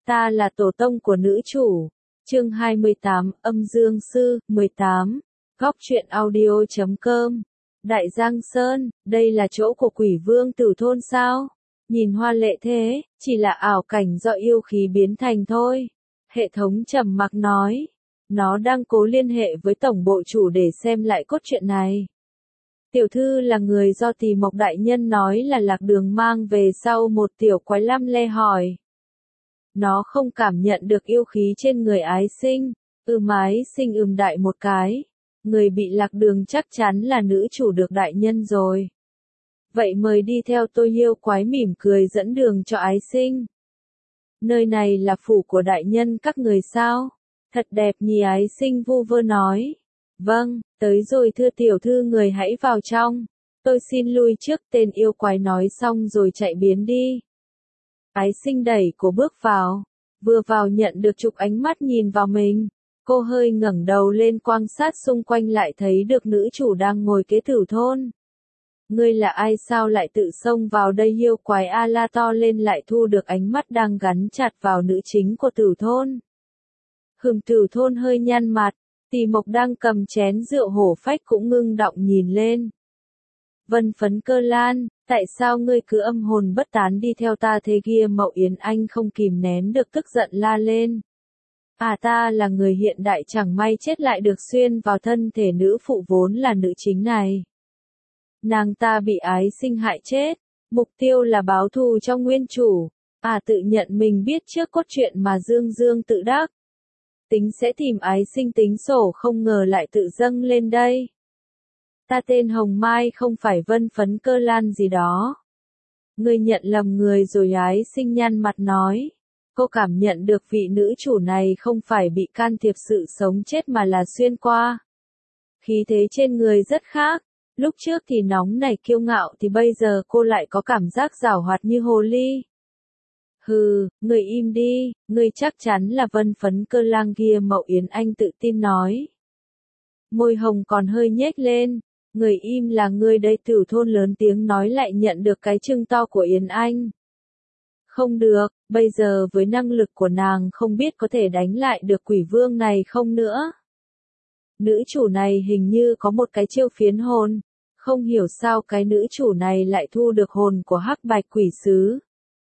Ta là tổ tông của nữ chủ. Chương 28, âm dương sư, 18. Góc truyện audio.com. Đại Giang Sơn, đây là chỗ của quỷ vương Tử Thôn sao? Nhìn hoa lệ thế, chỉ là ảo cảnh do yêu khí biến thành thôi. Hệ thống trầm mặc nói. Nó đang cố liên hệ với tổng bộ chủ để xem lại cốt truyện này. Tiểu thư là người do Tỳ Mộc đại nhân nói là lạc đường mang về sau, một tiểu quái lăm le hỏi. Nó không cảm nhận được yêu khí trên người ái sinh. Ái sinh đại một cái. Người bị lạc đường chắc chắn là nữ chủ được đại nhân rồi. Vậy mời đi theo tôi. Yêu quái mỉm cười dẫn đường cho ái sinh. Nơi này là phủ của đại nhân các người sao? Thật đẹp nhỉ, ái sinh vu vơ nói. Vâng, tới rồi thưa tiểu thư, người hãy vào trong. Tôi xin lui trước, tên yêu quái nói xong rồi chạy biến đi. Ái sinh đẩy cổ bước vào. Vừa vào nhận được chục ánh mắt nhìn vào mình. Cô hơi ngẩng đầu lên quan sát xung quanh, lại thấy được nữ chủ đang ngồi kế Tử Thôn. Ngươi là ai, sao lại tự xông vào đây? Yêu quái a la to lên, lại thu được ánh mắt đang gắn chặt vào nữ chính của Tử Thôn. Tử Thôn hơi nhăn mặt. Tỳ Mộc đang cầm chén rượu hổ phách cũng ngưng động nhìn lên. Vân Phấn Cơ Lan, tại sao ngươi cứ âm hồn bất tán đi theo ta thế kia? Mậu Yến Anh không kìm nén được tức giận la lên. Ta là người hiện đại, chẳng may chết lại được xuyên vào thân thể nữ phụ vốn là nữ chính này. Nàng ta bị ái sinh hại chết, mục tiêu là báo thù cho nguyên chủ. Tự nhận mình biết trước cốt truyện mà dương dương tự đắc. Tính sẽ tìm ái sinh tính sổ, không ngờ lại tự dâng lên đây. Ta tên Hồng Mai, không phải Vân Phấn Cơ Lan gì đó. Ngươi nhận lầm người rồi. Ái sinh nhăn mặt nói. Cô cảm nhận được vị nữ chủ này không phải bị can thiệp sự sống chết mà là xuyên qua. Khí thế trên người rất khác. Lúc trước thì nóng nảy kiêu ngạo, thì bây giờ cô lại có cảm giác giảo hoạt như hồ ly. Người im đi, người chắc chắn là Vân Phấn Cơ Lang kia, Mậu Yến Anh tự tin nói. Môi hồng còn hơi nhếch lên. Người im là người đây. Tử Thôn lớn tiếng nói, lại nhận được cái trưng to của Yến Anh. Không được, bây giờ với năng lực của nàng không biết có thể đánh lại được quỷ vương này không nữa. Nữ chủ này hình như có một cái chiêu phiến hồn. Không hiểu sao cái nữ chủ này lại thu được hồn của Hắc Bạch Quỷ Sứ.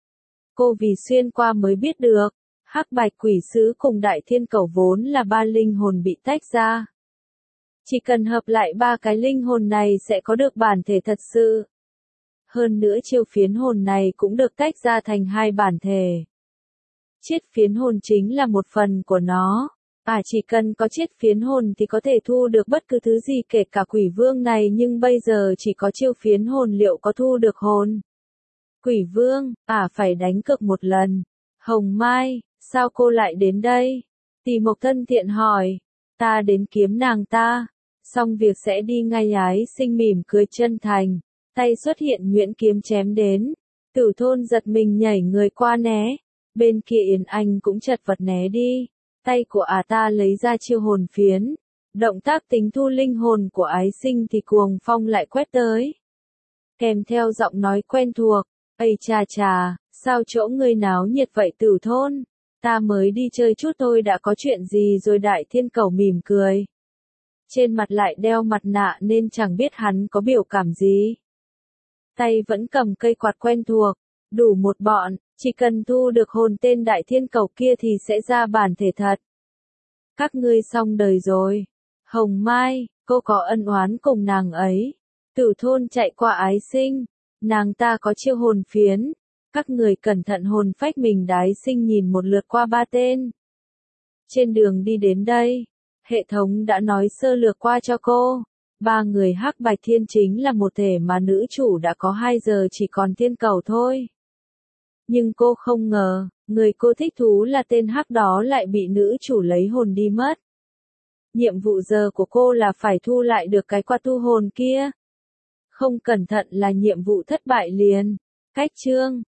Cô vì xuyên qua mới biết được. Hắc Bạch Quỷ Sứ cùng Đại Thiên Cẩu vốn là ba linh hồn bị tách ra. Chỉ cần hợp lại ba cái linh hồn này sẽ có được bản thể thật sự. Hơn nữa chiêu phiến hồn này cũng được tách ra thành hai bản thể. Chiết phiến hồn chính là một phần của nó. Chỉ cần có chiết phiến hồn thì có thể thu được bất cứ thứ gì, kể cả quỷ vương này, nhưng bây giờ chỉ có chiêu phiến hồn, liệu có thu được hồn? Quỷ vương, phải đánh cược một lần. Hồng Mai, sao cô lại đến đây? Tỳ Mộc thân thiện hỏi. Ta đến kiếm nàng ta. Xong việc sẽ đi ngay. Ái sinh mỉm cười chân thành. Tay xuất hiện nhuyễn kiếm chém đến. Tử Thôn giật mình nhảy người qua né. Bên kia Yến Anh cũng chật vật né đi. Tay của ta lấy ra chiêu hồn phiến. Động tác tính thu linh hồn của ái sinh thì cuồng phong lại quét tới. Kèm theo giọng nói quen thuộc. Ây chà, sao chỗ ngươi náo nhiệt vậy Tử Thôn? Ta mới đi chơi chút thôi, đã có chuyện gì rồi? Đại Thiên Cẩu mỉm cười. Trên mặt lại đeo mặt nạ nên chẳng biết hắn có biểu cảm gì. Tay vẫn cầm cây quạt quen thuộc. Đủ một bọn, chỉ cần thu được hồn tên Đại Thiên Cẩu kia thì sẽ ra bản thể thật. Các ngươi xong đời rồi. Hồng Mai, cô có ân oán cùng nàng ấy. Tử Thôn chạy qua ái sinh. Nàng ta có chiêu hồn phiến. Các người cẩn thận hồn phách mình. Ái sinh nhìn một lượt qua ba tên. Trên đường đi đến đây, hệ thống đã nói sơ lược qua cho cô. Ba người Hắc Bạch Thiên chính là một thể mà nữ chủ đã có, 2 giờ chỉ còn Thiên Cẩu thôi. Nhưng cô không ngờ, người cô thích thú là tên Hắc đó lại bị nữ chủ lấy hồn đi mất. Nhiệm vụ giờ của cô là phải thu lại được cái quạt thu hồn kia. Không cẩn thận là nhiệm vụ thất bại liền. Cách chương